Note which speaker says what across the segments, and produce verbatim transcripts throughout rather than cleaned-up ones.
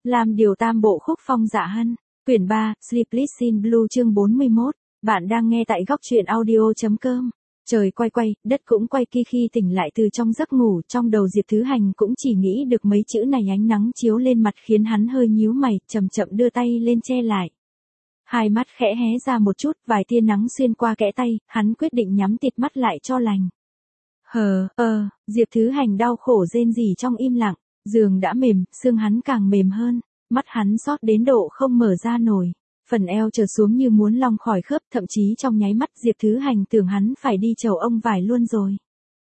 Speaker 1: Làm điều tam bộ khúc phong dạ hân. Quyển ba, Sleepless in Blue chương bốn mươi mốt. Bạn đang nghe tại góc truyện audio.com. Trời quay quay, đất cũng quay khi khi tỉnh lại từ trong giấc ngủ, trong đầu Diệp Thứ Hành cũng chỉ nghĩ được mấy chữ này, ánh nắng chiếu lên mặt khiến hắn hơi nhíu mày, chậm chậm đưa tay lên che lại. Hai mắt khẽ hé ra một chút, vài tia nắng xuyên qua kẽ tay, hắn quyết định nhắm tịt mắt lại cho lành. Hờ, ơ, Diệp Thứ Hành đau khổ rên rỉ trong im lặng, giường đã mềm, xương hắn càng mềm hơn, mắt hắn xót đến độ không mở ra nổi. Phần eo trở xuống như muốn long khỏi khớp, thậm chí trong nháy mắt Diệp Thứ Hành tưởng hắn phải đi chầu ông vải luôn rồi.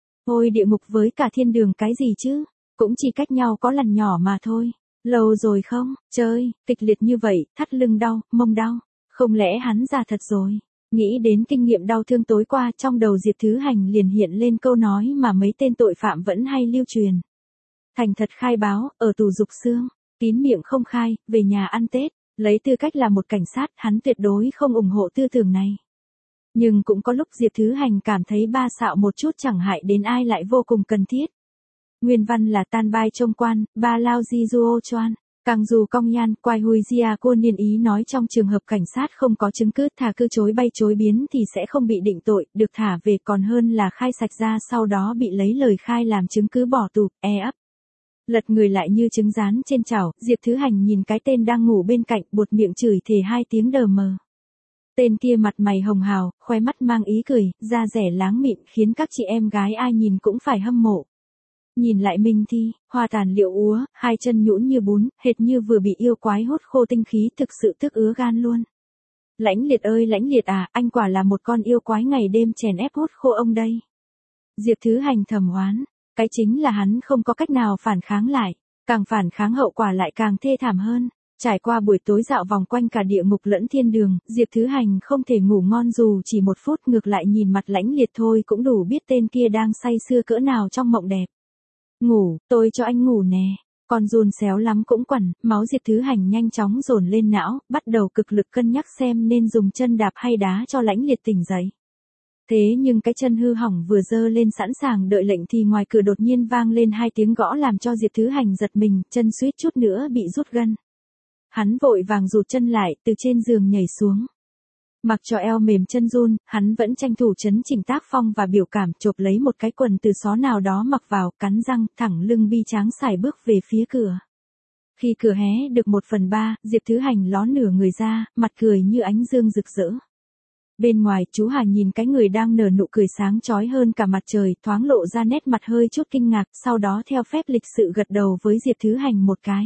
Speaker 1: Ôi địa ngục với cả thiên đường cái gì chứ, cũng chỉ cách nhau có lần nhỏ mà thôi. Lâu rồi không, chơi, kịch liệt như vậy, thắt lưng đau, mông đau, không lẽ hắn già thật rồi. Nghĩ đến kinh nghiệm đau thương tối qua, trong đầu Diệp Thứ Hành liền hiện lên câu nói mà mấy tên tội phạm vẫn hay lưu truyền. Thành thật khai báo, ở tù dục xương, kín miệng không khai, về nhà ăn Tết. Lấy tư cách là một cảnh sát, hắn tuyệt đối không ủng hộ tư tưởng này. Nhưng cũng có lúc Diệp Thứ Hành cảm thấy ba xạo một chút chẳng hại đến ai lại vô cùng cần thiết. Nguyên văn là tan bai trông quan, ba lao di duo choan, càng dù cong nhan, quai hui gia cô niên ý nói trong trường hợp cảnh sát không có chứng cứ thà cứ chối bay chối biến thì sẽ không bị định tội, được thả về còn hơn là khai sạch ra sau đó bị lấy lời khai làm chứng cứ bỏ tù, e ấp. Lật người lại như trứng rán trên chảo, Diệp Thứ Hành nhìn cái tên đang ngủ bên cạnh, buột miệng chửi thề hai tiếng đờ mờ. Tên kia mặt mày hồng hào, khoe mắt mang ý cười, da rẻ láng mịn khiến các chị em gái ai nhìn cũng phải hâm mộ. Nhìn lại Minh Thi, hoa tàn liệu úa, hai chân nhũn như bún, hệt như vừa bị yêu quái hút khô tinh khí, thực sự tức ứa gan luôn. Lãnh Liệt ơi Lãnh Liệt à, anh quả là một con yêu quái ngày đêm chèn ép hút khô ông đây. Diệp Thứ Hành thầm oán. Cái chính là hắn không có cách nào phản kháng lại, càng phản kháng hậu quả lại càng thê thảm hơn. Trải qua buổi tối dạo vòng quanh cả địa ngục lẫn thiên đường, Diệp Thứ Hành không thể ngủ ngon dù chỉ một phút, ngược lại nhìn mặt Lãnh Liệt thôi cũng đủ biết tên kia đang say sưa cỡ nào trong mộng đẹp. Ngủ, tôi cho anh ngủ nè. Con run xéo lắm cũng quằn, máu Diệp Thứ Hành nhanh chóng dồn lên não, bắt đầu cực lực cân nhắc xem nên dùng chân đạp hay đá cho Lãnh Liệt tỉnh dậy. Thế nhưng cái chân hư hỏng vừa dơ lên sẵn sàng đợi lệnh thì ngoài cửa đột nhiên vang lên hai tiếng gõ làm cho Diệp Thứ Hành giật mình, chân suýt chút nữa bị rút gân. Hắn vội vàng rụt chân lại, từ trên giường nhảy xuống. Mặc cho eo mềm chân run, hắn vẫn tranh thủ chấn chỉnh tác phong và biểu cảm, chộp lấy một cái quần từ xó nào đó mặc vào, cắn răng, thẳng lưng bi tráng sải bước về phía cửa. Khi cửa hé được một phần ba, Diệp Thứ Hành ló nửa người ra, mặt cười như ánh dương rực rỡ. Bên ngoài, chú Hà nhìn cái người đang nở nụ cười sáng chói hơn cả mặt trời, thoáng lộ ra nét mặt hơi chút kinh ngạc, sau đó theo phép lịch sự gật đầu với Diệp Thứ Hành một cái.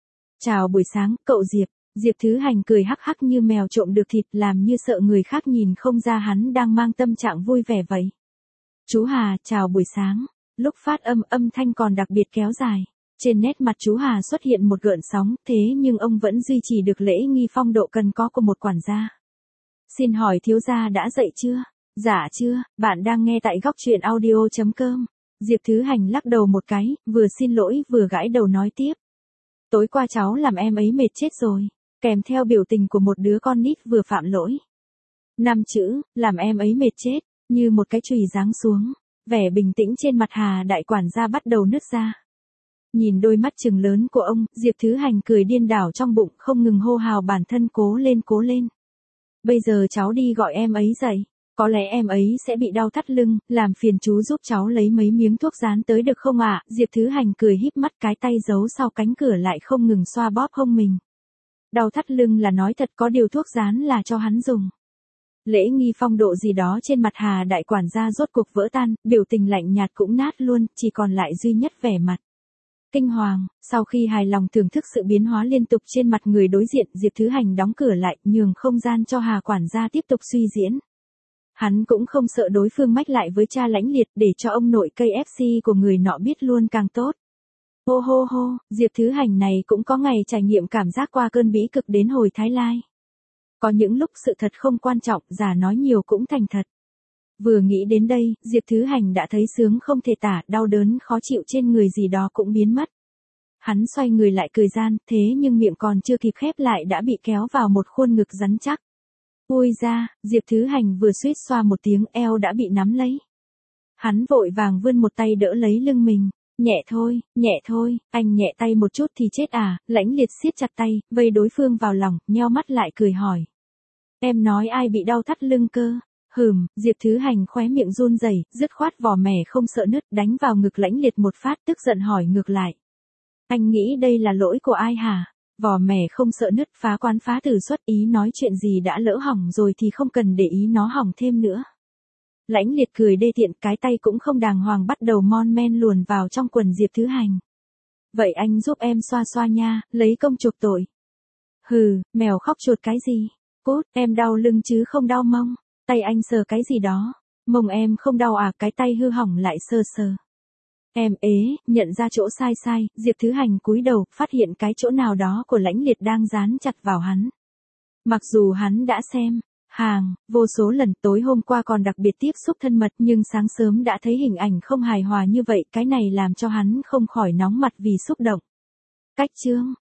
Speaker 1: Chào buổi sáng, cậu Diệp. Diệp Thứ Hành cười hắc hắc như mèo trộm được thịt, làm như sợ người khác nhìn không ra hắn đang mang tâm trạng vui vẻ vậy. Chú Hà, chào buổi sáng. Lúc phát âm âm thanh còn đặc biệt kéo dài. Trên nét mặt chú Hà xuất hiện một gợn sóng, thế nhưng ông vẫn duy trì được lễ nghi phong độ cần có của một quản gia. Xin hỏi thiếu gia đã dậy chưa? Dạ chưa, bạn đang nghe tại góc truyện audio.com. Diệp Thứ Hành lắc đầu một cái, vừa xin lỗi vừa gãi đầu nói tiếp. Tối qua cháu làm em ấy mệt chết rồi, kèm theo biểu tình của một đứa con nít vừa phạm lỗi. Năm chữ, làm em ấy mệt chết, như một cái chùy giáng xuống, vẻ bình tĩnh trên mặt Hà đại quản gia bắt đầu nứt ra. Nhìn đôi mắt trừng lớn của ông, Diệp Thứ Hành cười điên đảo trong bụng, không ngừng hô hào bản thân cố lên cố lên. Bây giờ cháu đi gọi em ấy dậy, có lẽ em ấy sẽ bị đau thắt lưng, làm phiền chú giúp cháu lấy mấy miếng thuốc dán tới được không ạ? À? Diệp Thứ Hành cười híp mắt, cái tay giấu sau cánh cửa lại không ngừng xoa bóp hông mình. Đau thắt lưng là nói thật, có điều thuốc dán là cho hắn dùng. Lễ nghi phong độ gì đó trên mặt Hà đại quản gia rốt cuộc vỡ tan, biểu tình lạnh nhạt cũng nát luôn, chỉ còn lại duy nhất vẻ mặt kinh hoàng. Sau khi hài lòng thưởng thức sự biến hóa liên tục trên mặt người đối diện, Diệp Thứ Hành đóng cửa lại, nhường không gian cho Hà quản gia tiếp tục suy diễn. Hắn cũng không sợ đối phương mách lại với cha Lãnh Liệt, để cho ông nội cây ép xê của người nọ biết luôn càng tốt. Hô hô hô, Diệp Thứ Hành này cũng có ngày trải nghiệm cảm giác qua cơn bĩ cực đến hồi Thái Lai. Có những lúc sự thật không quan trọng, giả nói nhiều cũng thành thật. Vừa nghĩ đến đây, Diệp Thứ Hành đã thấy sướng không thể tả, đau đớn khó chịu trên người gì đó cũng biến mất. Hắn xoay người lại cười gian, thế nhưng miệng còn chưa kịp khép lại đã bị kéo vào một khuôn ngực rắn chắc. Ui ra, Diệp Thứ Hành vừa suýt xoa một tiếng, eo đã bị nắm lấy. Hắn vội vàng vươn một tay đỡ lấy lưng mình, Nhẹ thôi, nhẹ thôi, anh nhẹ tay một chút thì chết à, Lãnh Liệt siết chặt tay, vây đối phương vào lòng, nheo mắt lại cười hỏi. Em nói ai bị đau thắt lưng cơ? Hừm, Diệp Thứ Hành khóe miệng run rẩy, dứt khoát vò mẻ không sợ nứt, đánh vào ngực Lãnh Liệt một phát, tức giận hỏi ngược lại. Anh nghĩ đây là lỗi của ai hả? Vò mẻ không sợ nứt, phá quán phá tử xuất, ý nói chuyện gì đã lỡ hỏng rồi thì không cần để ý nó hỏng thêm nữa. Lãnh Liệt cười đê tiện, cái tay cũng không đàng hoàng bắt đầu mon men luồn vào trong quần Diệp Thứ Hành. Vậy anh giúp em xoa xoa nha, lấy công chuộc tội. Hừ, mèo khóc chuột cái gì? Cút, em đau lưng chứ không đau mông. Tay anh sờ cái gì đó. Mông em không đau à, cái tay hư hỏng lại sờ sờ. Em ế, nhận ra chỗ sai sai, Diệp Thứ Hành cúi đầu, phát hiện cái chỗ nào đó của Lãnh Liệt đang dán chặt vào hắn. Mặc dù hắn đã xem hàng vô số lần, tối hôm qua còn đặc biệt tiếp xúc thân mật, nhưng sáng sớm đã thấy hình ảnh không hài hòa như vậy, cái này làm cho hắn không khỏi nóng mặt vì xúc động. Cách chương